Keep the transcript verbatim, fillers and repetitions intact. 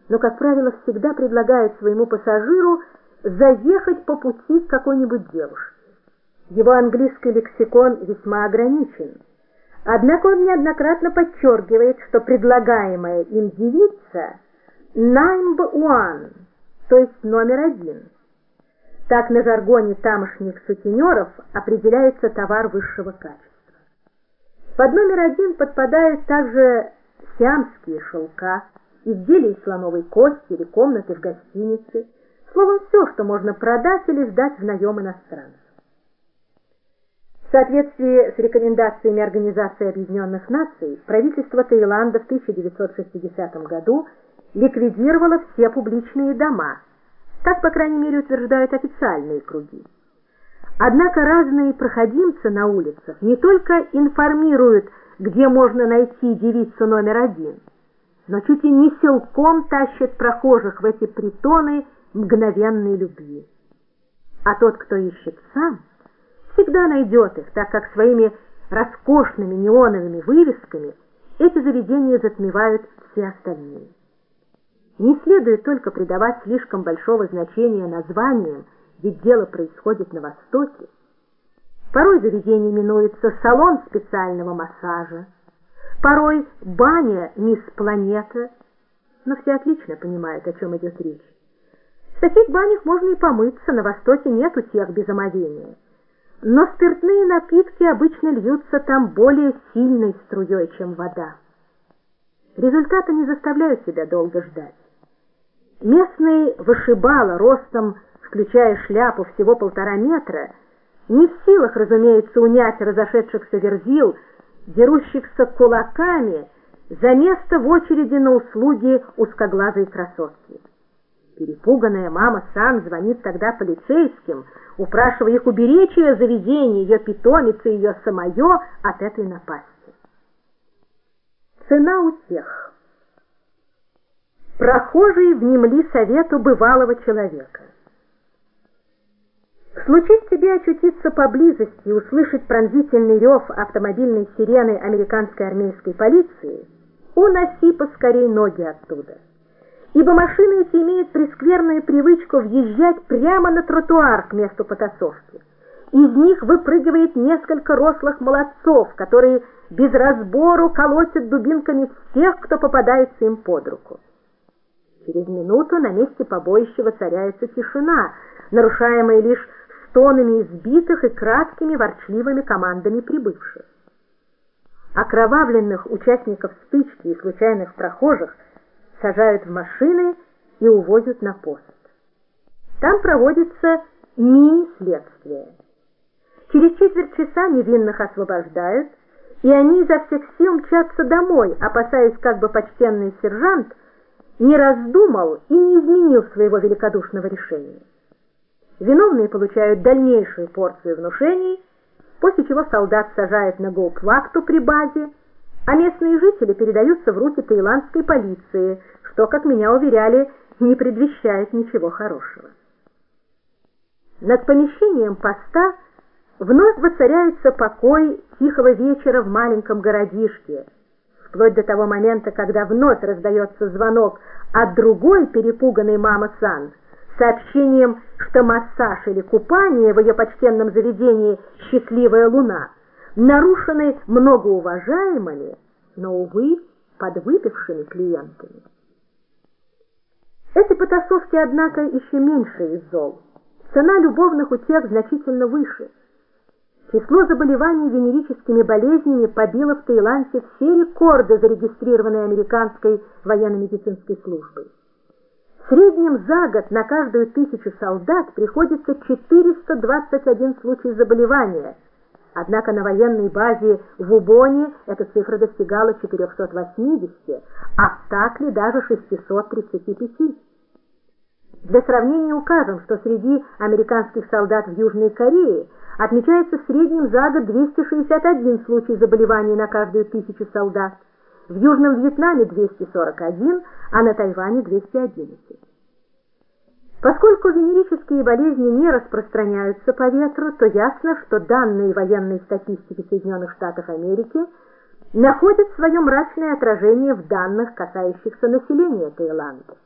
но, как правило, всегда предлагает своему пассажиру заехать по пути к какой-нибудь девушке. Его английский лексикон весьма ограничен, однако он неоднократно подчеркивает, что предлагаемая им девица number one, то есть номер один. Так на жаргоне тамошних сутенеров определяется товар высшего качества. Под номер один подпадают также сиамские шелка, изделия из слоновой кости или комнаты в гостинице, словом, все, что можно продать или сдать в наем иностранцу. В соответствии с рекомендациями Организации Объединенных Наций, правительство Таиланда в тысяча девятьсот шестидесятом году ликвидировало все публичные дома. Так, по крайней мере, утверждают официальные круги. Однако разные проходимцы на улицах не только информируют, где можно найти девицу номер один, но чуть ли не силком тащат прохожих в эти притоны мгновенной любви. А тот, кто ищет сам, всегда найдет их, так как своими роскошными неоновыми вывесками эти заведения затмевают все остальные. Не следует только придавать слишком большого значения названиям, ведь дело происходит на Востоке. Порой заведение именуется салон специального массажа, порой баня мисс Планета, но все отлично понимают, о чем идет речь. В таких банях можно и помыться, на Востоке нет утех без омовения. Но спиртные напитки обычно льются там более сильной струей, чем вода. Результаты не заставляют себя долго ждать. Местный вышибала ростом, включая шляпу, всего полтора метра, не в силах, разумеется, унять разошедшихся верзил, дерущихся кулаками за место в очереди на услуги узкоглазой красотки. Перепуганная мама Сан звонит тогда полицейским, упрашивая их уберечь ее заведение, ее питомицы, ее самое от этой напасти. Цена утех. Прохожие внемли совету бывалого человека. Случись тебе очутиться поблизости и услышать пронзительный рев автомобильной сирены американской армейской полиции, уноси поскорей ноги оттуда. Ибо машины эти имеют прескверную привычку въезжать прямо на тротуар к месту потасовки. Из них выпрыгивает несколько рослых молодцов, которые без разбору колотят дубинками всех, кто попадается им под руку. Через минуту на месте побоища воцаряется тишина, нарушаемая лишь стонами избитых и краткими ворчливыми командами прибывших. Окровавленных участников стычки и случайных прохожих сажают в машины и увозят на пост. Там проводится мини-следствие. Через четверть часа невинных освобождают, и они изо всех сил мчатся домой, опасаясь, как бы почтенный сержант не раздумал и не изменил своего великодушного решения. Виновные получают дальнейшую порцию внушений, после чего солдат сажает на гауптвахту при базе, а местные жители передаются в руки таиландской полиции, что, как меня уверяли, не предвещает ничего хорошего. Над помещением поста вновь воцаряется покой тихого вечера в маленьком городишке, вплоть до того момента, когда вновь раздается звонок от другой перепуганной мамы Сан с сообщением, что массаж или купание в ее почтенном заведении «Счастливая луна» нарушены многоуважаемыми, но, увы, подвыпившими клиентами. Эти потасовки, однако, еще меньше из зол. Цена любовных утех значительно выше. Число заболеваний венерическими болезнями побило в Таиланде все рекорды, зарегистрированные американской военно-медицинской службой. В среднем за год на каждую тысячу солдат приходится четыреста двадцать один случай заболевания, однако на военной базе в Убоне эта цифра достигала четырехсот восьмидесяти, а в Такле даже шестисот тридцати пяти. Для сравнения укажем, что среди американских солдат в Южной Корее отмечается в среднем за год двести шестьдесят один случай заболеваний на каждую тысячу солдат, в Южном Вьетнаме двести сорок один, а на Тайване двести одиннадцать. Поскольку венерические болезни не распространяются по ветру, то ясно, что данные военной статистики Соединенных Штатов Америки находят свое мрачное отражение в данных, касающихся населения Таиланда.